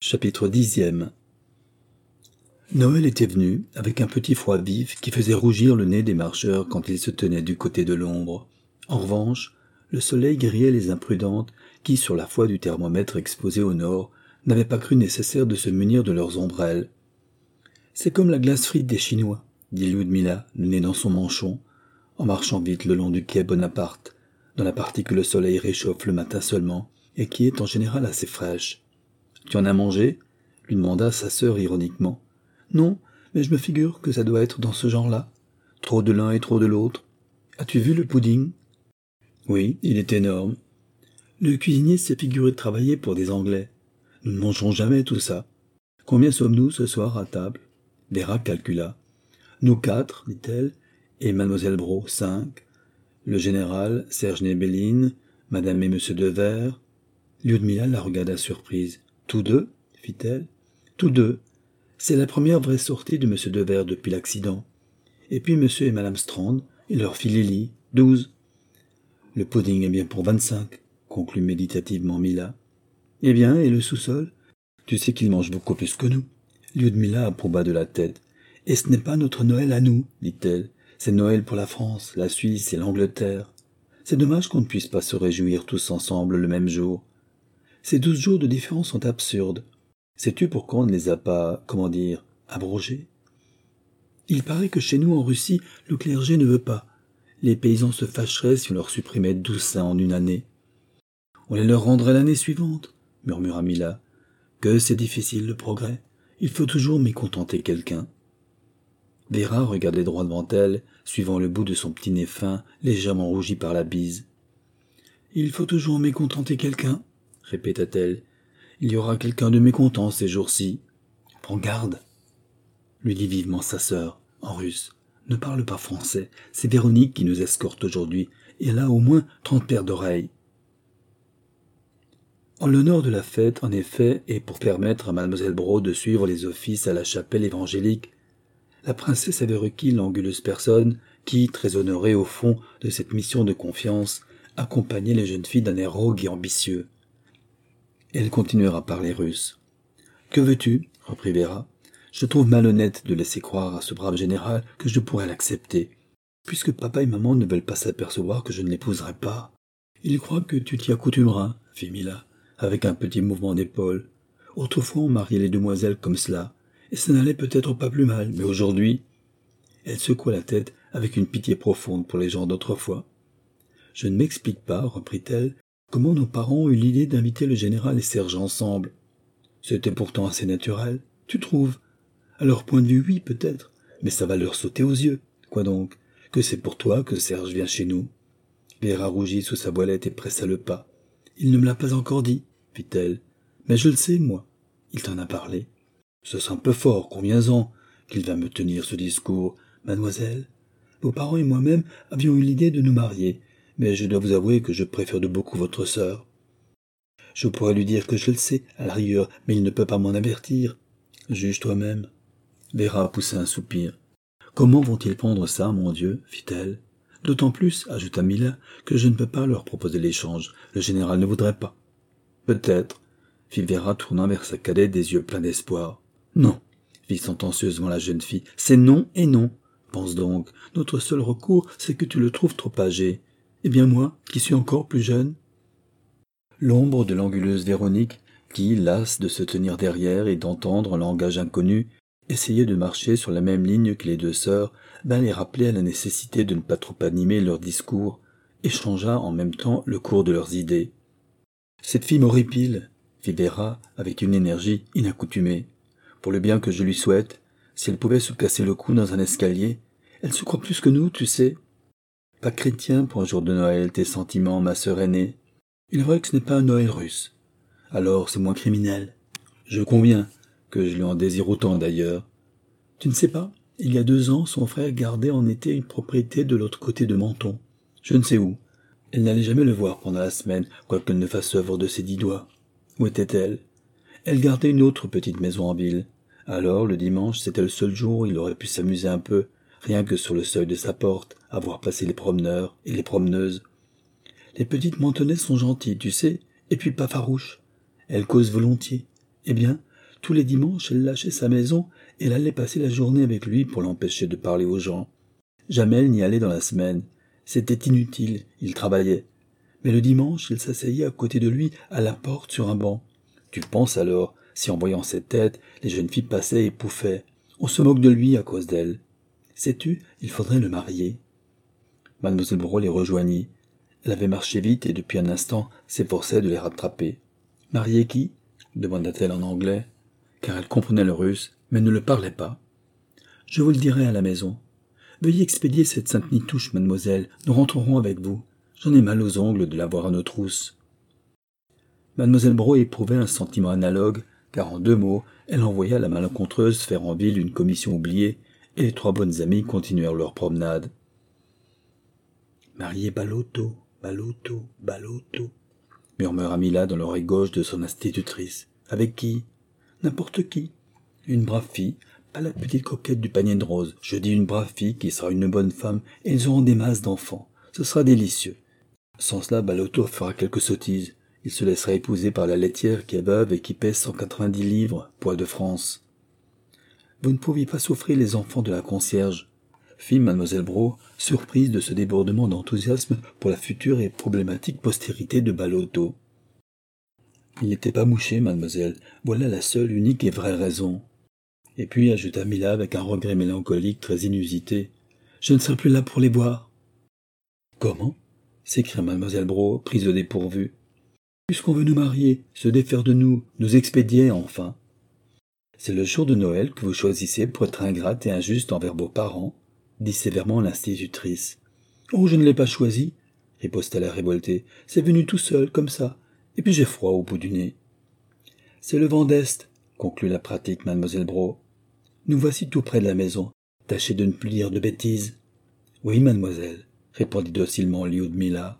Chapitre 10e. Noël était venu, avec un petit froid vif qui faisait rougir le nez des marcheurs quand ils se tenaient du côté de l'ombre. En revanche, le soleil grillait les imprudentes qui, sur la foi du thermomètre exposé au nord, n'avaient pas cru nécessaire de se munir de leurs ombrelles. « C'est comme la glace frite des Chinois, » dit Ludmilla, le nez dans son manchon, en marchant vite le long du quai Bonaparte, dans la partie que le soleil réchauffe le matin seulement, et qui est en général assez fraîche. « Tu en as mangé ?» lui demanda sa sœur ironiquement. « Non, mais je me figure que ça doit être dans ce genre-là. Trop de l'un et trop de l'autre. As-tu vu le pudding ?»« Oui, il est énorme. Le cuisinier s'est figuré de travailler pour des Anglais. Nous ne mangerons jamais tout ça. Combien sommes-nous ce soir à table ?» Véra calcula. « Nous 4, dit-elle, et Mademoiselle Brault 5. Le général, Serge Nebelin, Madame et Monsieur Devers. » Ludmilla la regarda surprise. « Tous deux ?» fit-elle. « Tous deux. C'est la première vraie sortie de Monsieur Devers depuis l'accident. Et puis Monsieur et Madame Strand, et leur fille Lily, 12. Le pudding est bien pour 25, conclut méditativement Mila. Eh bien, et le sous-sol ? Tu sais qu'ils mangent beaucoup plus que nous. Ludmilla approuva de la tête. Et ce n'est pas notre Noël à nous, dit-elle. C'est Noël pour la France, la Suisse et l'Angleterre. C'est dommage qu'on ne puisse pas se réjouir tous ensemble le même jour. Ces 12 jours de différence sont absurdes. Sais-tu pourquoi on ne les a pas, abrogés ? Il paraît que chez nous en Russie, le clergé ne veut pas. Les paysans se fâcheraient si on leur supprimait 12 saints en une année. On les leur rendrait l'année suivante, murmura Mila. Que c'est difficile le progrès. Il faut toujours mécontenter quelqu'un. Véra regardait droit devant elle, suivant le bout de son petit nez fin, légèrement rougi par la bise. Il faut toujours mécontenter quelqu'un, répéta-t-elle. Il y aura quelqu'un de mécontent ces jours-ci. Prends garde, lui dit vivement sa sœur, en russe. Ne parle pas français, c'est Véronique qui nous escorte aujourd'hui, et elle a au moins 30 paires d'oreilles. En l'honneur de la fête, en effet, et pour permettre à Mademoiselle Brault de suivre les offices à la chapelle évangélique, la princesse avait requis l'anguleuse personne qui, très honorée au fond de cette mission de confiance, accompagnait les jeunes filles d'un air rogue et ambitieux. Elle continuèrent à parler russe. « Que veux-tu » reprit Véra. « Je trouve malhonnête de laisser croire à ce brave général que je pourrais l'accepter, puisque papa et maman ne veulent pas s'apercevoir que je ne l'épouserai pas. Il croit que tu t'y accoutumeras, fit Mila, avec un petit mouvement d'épaule. Autrefois on mariait les demoiselles comme cela, et ça n'allait peut-être pas plus mal, mais aujourd'hui... » Elle secoua la tête avec une pitié profonde pour les gens d'autrefois. « Je ne m'explique pas, reprit-elle, comment nos parents ont eu l'idée d'inviter le général et Serge ensemble. C'était pourtant assez naturel, tu trouves ? À leur point de vue, oui, peut-être, mais ça va leur sauter aux yeux. Quoi donc ? Que c'est pour toi que Serge vient chez nous ? » Véra rougit sous sa voilette et pressa le pas. « Il ne me l'a pas encore dit, fit-elle. Mais je le sais, moi. Il t'en a parlé. Ce sera un peu fort, conviens-en, qu'il va me tenir ce discours. Mademoiselle, vos parents et moi-même avions eu l'idée de nous marier, mais je dois vous avouer que je préfère de beaucoup votre sœur. Je pourrais lui dire que je le sais, à la rigueur, mais il ne peut pas m'en avertir. Juge toi-même. » Véra poussa un soupir. « Comment vont-ils prendre ça, mon Dieu ?» fit-elle. « D'autant plus, ajouta Mila, que je ne peux pas leur proposer l'échange. Le général ne voudrait pas. »« Peut-être, » fit Véra, tournant vers sa cadette des yeux pleins d'espoir. « Non, » fit sentencieusement la jeune fille, « c'est non et non. Pense donc, notre seul recours, c'est que tu le trouves trop âgé. Eh bien moi, qui suis encore plus jeune ?» L'ombre de l'anguleuse Véronique, qui, lasse de se tenir derrière et d'entendre un langage inconnu, essayait de marcher sur la même ligne que les deux sœurs, les rappelait à la nécessité de ne pas trop animer leur discours, et changea en même temps le cours de leurs idées. « Cette fille m'horripile, » fit Véra avec une énergie inaccoutumée. « Pour le bien que je lui souhaite, si elle pouvait se casser le cou dans un escalier, elle se croit plus que nous, tu sais. Pas chrétien pour un jour de Noël, tes sentiments, ma sœur aînée. Il est vrai que ce n'est pas un Noël russe. Alors c'est moins criminel. Je conviens que je lui en désire autant d'ailleurs. Tu ne sais pas, il y a 2 ans, son frère gardait en été une propriété de l'autre côté de Menton. Je ne sais où. Elle n'allait jamais le voir pendant la semaine, quoiqu'elle ne fasse œuvre de ses 10 doigts. Où était-elle ? Elle gardait une autre petite maison en ville. Alors, le dimanche, c'était le seul jour où il aurait pu s'amuser un peu, rien que sur le seuil de sa porte, à voir passer les promeneurs et les promeneuses. Les petites Mentonnaises sont gentilles, tu sais, et puis pas farouches. Elles causent volontiers. Eh bien, Tous les dimanches, elle lâchait sa maison et elle allait passer la journée avec lui pour l'empêcher de parler aux gens. Jamais elle n'y allait dans la semaine. C'était inutile, il travaillait. Mais le dimanche, il s'asseyait à côté de lui, à la porte, sur un banc. Tu penses alors, si en voyant cette tête, les jeunes filles passaient et pouffaient. On se moque de lui à cause d'elle. Sais-tu, il faudrait le marier. Mademoiselle Brault les rejoignit. Elle avait marché vite et depuis un instant s'efforçait de les rattraper. « Marier qui ?» demanda-t-elle en anglais, car elle comprenait le russe, mais ne le parlait pas. « Je vous le dirai à la maison. Veuillez expédier cette sainte nitouche, mademoiselle, nous rentrerons avec vous. J'en ai mal aux ongles de l'avoir à nos trousses. » Mademoiselle Brault éprouvait un sentiment analogue, car en 2 mots, elle envoya la malencontreuse faire en ville une commission oubliée, et les 3 bonnes amies continuèrent leur promenade. « Marier Balotto, Balotto, Balotto » murmura Mila dans l'oreille gauche de son institutrice. « Avec qui ?»« N'importe qui. Une brave fille, pas la petite coquette du panier de roses. Je dis une brave fille qui sera une bonne femme, et ils auront des masses d'enfants. Ce sera délicieux. Sans cela, Balotto fera quelques sottises. Il se laissera épouser par la laitière qui est veuve et qui pèse 190 livres, poids de France. »« Vous ne pouviez pas souffrir les enfants de la concierge ?» fit mademoiselle Brault, surprise de ce débordement d'enthousiasme pour la future et problématique postérité de Balotto. « Il n'était pas mouché, mademoiselle. Voilà la seule, unique et vraie raison. » Et puis ajouta Mila avec un regret mélancolique très inusité. « Je ne serai plus là pour les voir. »« Comment ?» s'écria mademoiselle Brault, prise au dépourvu. « Puisqu'on veut nous marier, se défaire de nous, nous expédier enfin. »« C'est le jour de Noël que vous choisissez pour être ingrate et injuste envers vos parents, » dit sévèrement l'institutrice. « Oh, je ne l'ai pas choisi, » riposta la révoltée. « C'est venu tout seul, comme ça, et puis j'ai froid au bout du nez. »« C'est le vent d'Est, » conclut la pratique mademoiselle Brault. « Nous voici tout près de la maison. Tâchez de ne plus dire de bêtises. »« Oui, mademoiselle, » répondit docilement Lyudmila.